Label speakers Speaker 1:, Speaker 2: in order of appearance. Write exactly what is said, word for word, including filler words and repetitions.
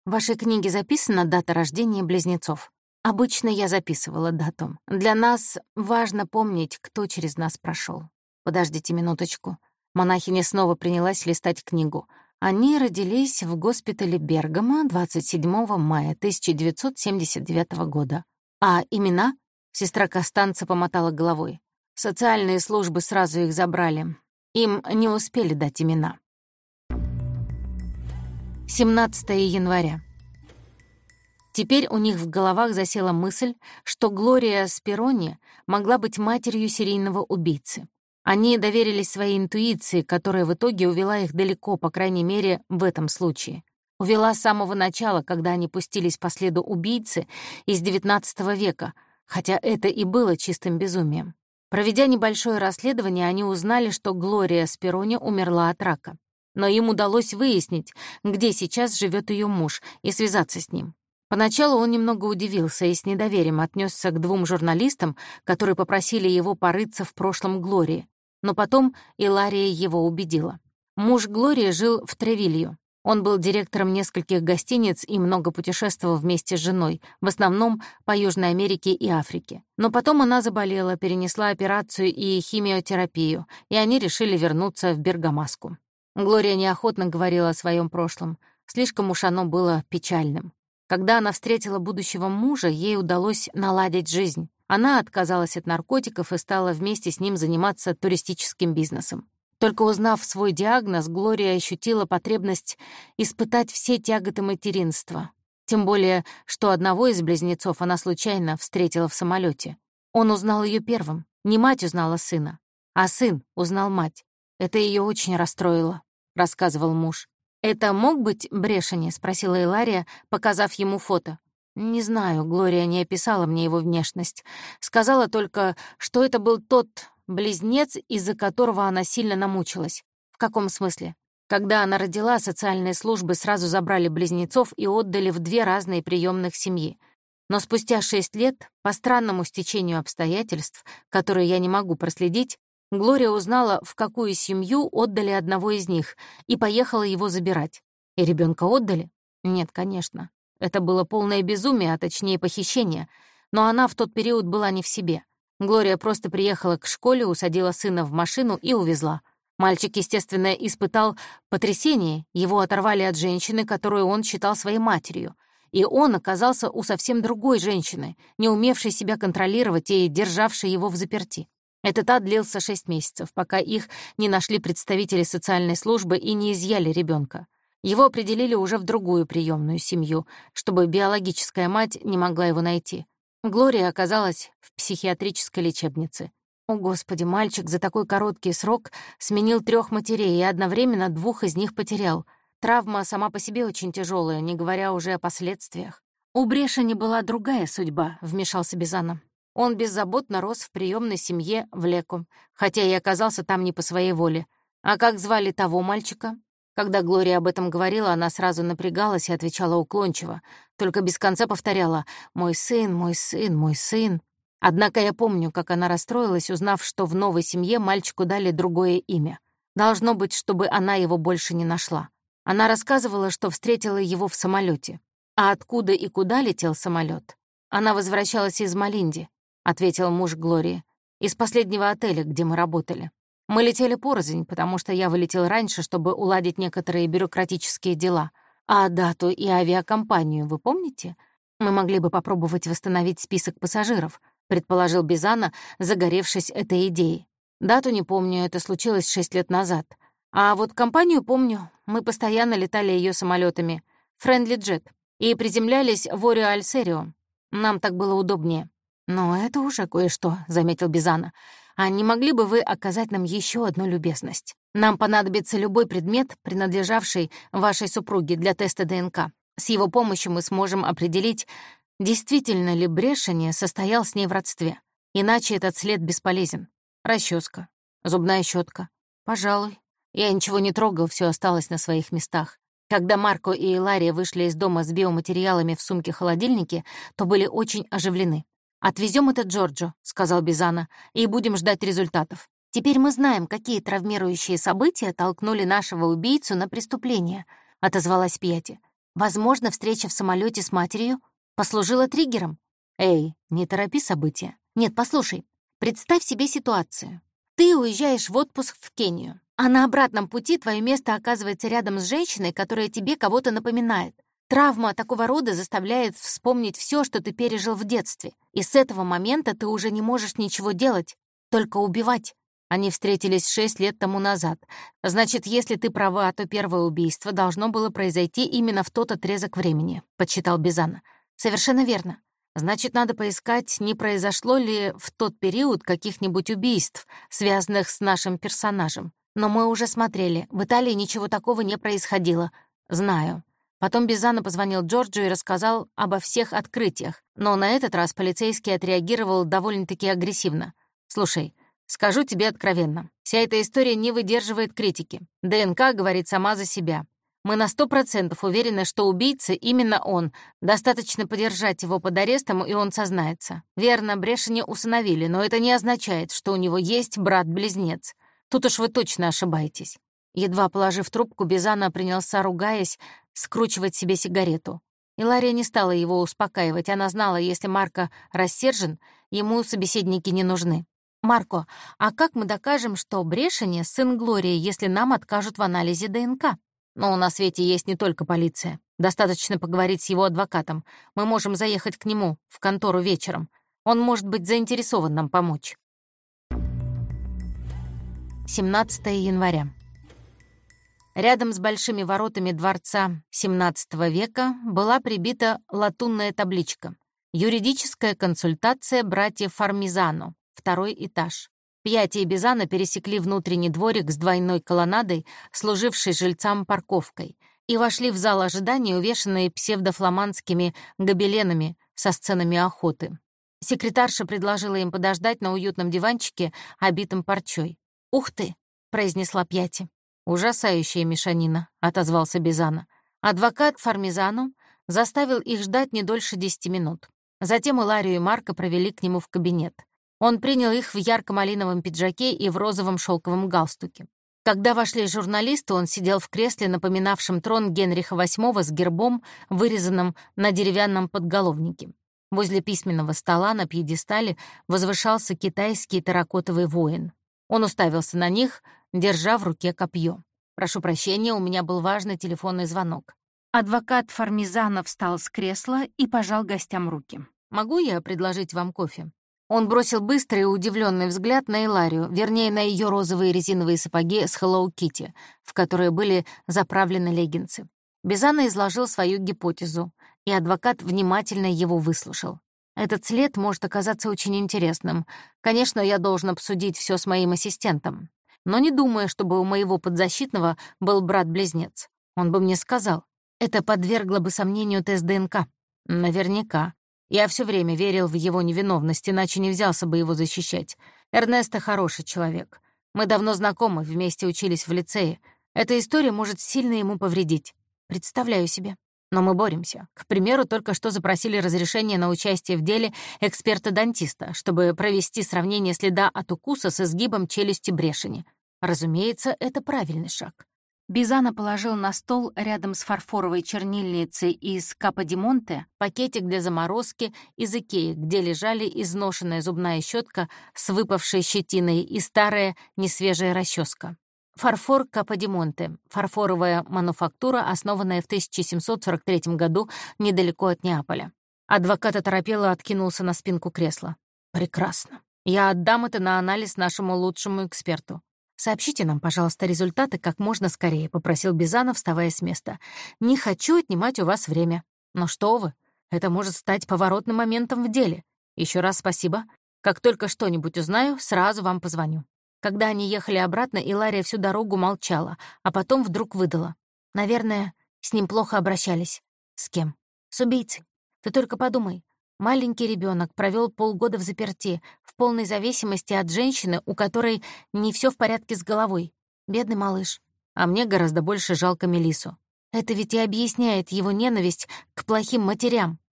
Speaker 1: В вашей книге записана дата рождения близнецов. Обычно я записывала дату. Для нас важно помнить, кто через нас прошел. Подождите минуточку. Монахиня снова принялась листать книгу. Они родились в госпитале Бергамо двадцать седьмого мая тысяча девятьсот семьдесят девятого года. А имена? Сестра Костанца помотала головой. Социальные службы сразу их забрали. Им не успели дать имена. семнадцатого января. Теперь у них в головах засела мысль, что Глория Сперони могла быть матерью серийного убийцы. Они доверились своей интуиции, которая в итоге увела их далеко, по крайней мере, в этом случае. Увела с самого начала, когда они пустились по следу убийцы из девятнадцатого века, хотя это и было чистым безумием. Проведя небольшое расследование, они узнали, что Глория Сперони умерла от рака. Но им удалось выяснить, где сейчас живет ее муж, и связаться с ним. Поначалу он немного удивился и с недоверием отнесся к двум журналистам, которые попросили его порыться в прошлом Глории. Но потом Илария его убедила. Муж Глории жил в Тревилью. Он был директором нескольких гостиниц и много путешествовал вместе с женой, в основном по Южной Америке и Африке. Но потом она заболела, перенесла операцию и химиотерапию, и они решили вернуться в Бергамаску. Глория неохотно говорила о своем прошлом. Слишком уж оно было печальным. Когда она встретила будущего мужа, ей удалось наладить жизнь. Она отказалась от наркотиков и стала вместе с ним заниматься туристическим бизнесом. Только узнав свой диагноз, Глория ощутила потребность испытать все тяготы материнства. Тем более, что одного из близнецов она случайно встретила в самолете. Он узнал ее первым. Не мать узнала сына, а сын узнал мать. Это ее очень расстроило, рассказывал муж. «Это мог быть Брешани?» — спросила Илария, показав ему фото. «Не знаю, Глория не описала мне его внешность. Сказала только, что это был тот близнец, из-за которого она сильно намучилась». «В каком смысле?» Когда она родила, социальные службы сразу забрали близнецов и отдали в две разные приемных семьи. Но спустя шесть лет, по странному стечению обстоятельств, которые я не могу проследить, Глория узнала, в какую семью отдали одного из них, и поехала его забирать. И ребенка отдали? Нет, конечно. Это было полное безумие, а точнее похищение. Но она в тот период была не в себе. Глория просто приехала к школе, усадила сына в машину и увезла. Мальчик, естественно, испытал потрясение. Его оторвали от женщины, которую он считал своей матерью. И он оказался у совсем другой женщины, не умевшей себя контролировать и державшей его взаперти. Этот ад длился шесть месяцев, пока их не нашли представители социальной службы и не изъяли ребенка. Его определили уже в другую приемную семью, чтобы биологическая мать не могла его найти. Глория оказалась в психиатрической лечебнице. О, Господи, мальчик за такой короткий срок сменил трех матерей и одновременно двух из них потерял. Травма сама по себе очень тяжелая, не говоря уже о последствиях. «У Брешани была другая судьба», — вмешался Бизана. Он беззаботно рос в приемной семье в Леку, хотя и оказался там не по своей воле. А как звали того мальчика? Когда Глория об этом говорила, она сразу напрягалась и отвечала уклончиво, только без конца повторяла «мой сын, мой сын, мой сын». Однако я помню, как она расстроилась, узнав, что в новой семье мальчику дали другое имя. Должно быть, чтобы она его больше не нашла. Она рассказывала, что встретила его в самолете. А откуда и куда летел самолет? Она возвращалась из Малинди, ответил муж Глории, из последнего отеля, где мы работали. Мы летели порознь, потому что я вылетел раньше, чтобы уладить некоторые бюрократические дела. А дату и авиакомпанию вы помните? Мы могли бы попробовать восстановить список пассажиров, предположил Бизана, загоревшись этой идеей. Дату не помню, это случилось шесть лет назад. А вот компанию помню, мы постоянно летали ее самолетами, Friendly Jet, и приземлялись в Орио-Аль-Серио. Нам так было удобнее. «Но это уже кое-что», — заметил Бизана. «А не могли бы вы оказать нам еще одну любезность? Нам понадобится любой предмет, принадлежавший вашей супруге для теста ДНК. С его помощью мы сможем определить, действительно ли Брешани состоял с ней в родстве. Иначе этот след бесполезен. Расческа, зубная щетка. Пожалуй. Я ничего не трогал, все осталось на своих местах. Когда Марко и Илария вышли из дома с биоматериалами в сумке-холодильнике, то были очень оживлены. «Отвезем это Джорджо», — сказал Бизана, «и будем ждать результатов. Теперь мы знаем, какие травмирующие события толкнули нашего убийцу на преступление», — отозвалась Пьяти. Возможно, встреча в самолете с матерью послужила триггером. Эй, не торопи события. Нет, послушай, представь себе ситуацию. Ты уезжаешь в отпуск в Кению, а на обратном пути твое место оказывается рядом с женщиной, которая тебе кого-то напоминает. Травма такого рода заставляет вспомнить все, что ты пережил в детстве. И с этого момента ты уже не можешь ничего делать, только убивать. Они встретились шесть лет тому назад. Значит, если ты права, то первое убийство должно было произойти именно в тот отрезок времени, — подсчитал Бизана. Совершенно верно. Значит, надо поискать, не произошло ли в тот период каких-нибудь убийств, связанных с нашим персонажем. Но мы уже смотрели, в Италии ничего такого не происходило. Знаю. Потом Бизана позвонил Джорджу и рассказал обо всех открытиях, но на этот раз полицейский отреагировал довольно-таки агрессивно. «Слушай, скажу тебе откровенно, вся эта история не выдерживает критики. ДНК говорит сама за себя. Мы на сто процентов уверены, что убийца именно он. Достаточно подержать его под арестом, и он сознается. Верно, Брешени усыновили, но это не означает, что у него есть брат-близнец. Тут уж вы точно ошибаетесь». Едва положив трубку, Бизана принялся, ругаясь, скручивать себе сигарету. И Лария не стала его успокаивать. Она знала, если Марко рассержен, ему собеседники не нужны. «Марко, а как мы докажем, что Брешени — сын Глории, если нам откажут в анализе ДНК?» «Но на свете есть не только полиция. Достаточно поговорить с его адвокатом. Мы можем заехать к нему в контору вечером. Он может быть заинтересован нам помочь». семнадцатое января. Рядом с большими воротами дворца семнадцатого века была прибита латунная табличка «Юридическая консультация братьев Фармизано, второй этаж». Пьяти и Бизана пересекли внутренний дворик с двойной колоннадой, служившей жильцам парковкой, и вошли в зал ожидания, увешанный псевдофламандскими гобеленами со сценами охоты. Секретарша предложила им подождать на уютном диванчике, обитом парчой. «Ух ты!» — произнесла Пьяти. «Ужасающая мешанина», — отозвался Бизана. Адвокат Фармизано заставил их ждать не дольше десяти минут. Затем Иларию и Марко провели к нему в кабинет. Он принял их в ярко-малиновом пиджаке и в розовом шелковом галстуке. Когда вошли журналисты, он сидел в кресле, напоминавшем трон Генриха восьмого с гербом, вырезанным на деревянном подголовнике. Возле письменного стола на пьедестале возвышался китайский терракотовый воин. Он уставился на них, держа в руке копье. «Прошу прощения, у меня был важный телефонный звонок». Адвокат Фармизано встал с кресла и пожал гостям руки. «Могу я предложить вам кофе?» Он бросил быстрый и удивленный взгляд на Иларию, вернее, на ее розовые резиновые сапоги с Hello Kitty, в которые были заправлены леггинсы. Бизана изложил свою гипотезу, и адвокат внимательно его выслушал. «Этот след может оказаться очень интересным. Конечно, я должен обсудить все с моим ассистентом. Но не думаю, чтобы у моего подзащитного был брат-близнец. Он бы мне сказал. Это подвергло бы сомнению тест ДНК. Наверняка. Я все время верил в его невиновность, иначе не взялся бы его защищать. Эрнесто хороший человек. Мы давно знакомы, вместе учились в лицее. Эта история может сильно ему повредить. Представляю себе. Но мы боремся. К примеру, только что запросили разрешение на участие в деле эксперта-дантиста, чтобы провести сравнение следа от укуса с изгибом челюсти Брешени. Разумеется, это правильный шаг. Бизана положил на стол рядом с фарфоровой чернильницей из Капо-ди-Монте пакетик для заморозки из Икеи, где лежали изношенная зубная щетка с выпавшей щетиной и старая несвежая расческа. Фарфор Капо-ди-Монте — фарфоровая мануфактура, основанная в тысяча семьсот сорок третьем году недалеко от Неаполя. Адвокат оторопело откинулся на спинку кресла. «Прекрасно. Я отдам это на анализ нашему лучшему эксперту. «Сообщите нам, пожалуйста, результаты как можно скорее», — попросил Бизана, вставая с места. «Не хочу отнимать у вас время. Но что вы, это может стать поворотным моментом в деле. Еще раз спасибо. Как только что-нибудь узнаю, сразу вам позвоню». Когда они ехали обратно, Илария всю дорогу молчала, а потом вдруг выдала. «Наверное, с ним плохо обращались». «С кем?» «С убийцей. Ты только подумай. Маленький ребенок провел полгода в заперти, в полной зависимости от женщины, у которой не все в порядке с головой. Бедный малыш. А мне гораздо больше жалко Мелиссу. Это ведь и объясняет его ненависть к плохим матерям.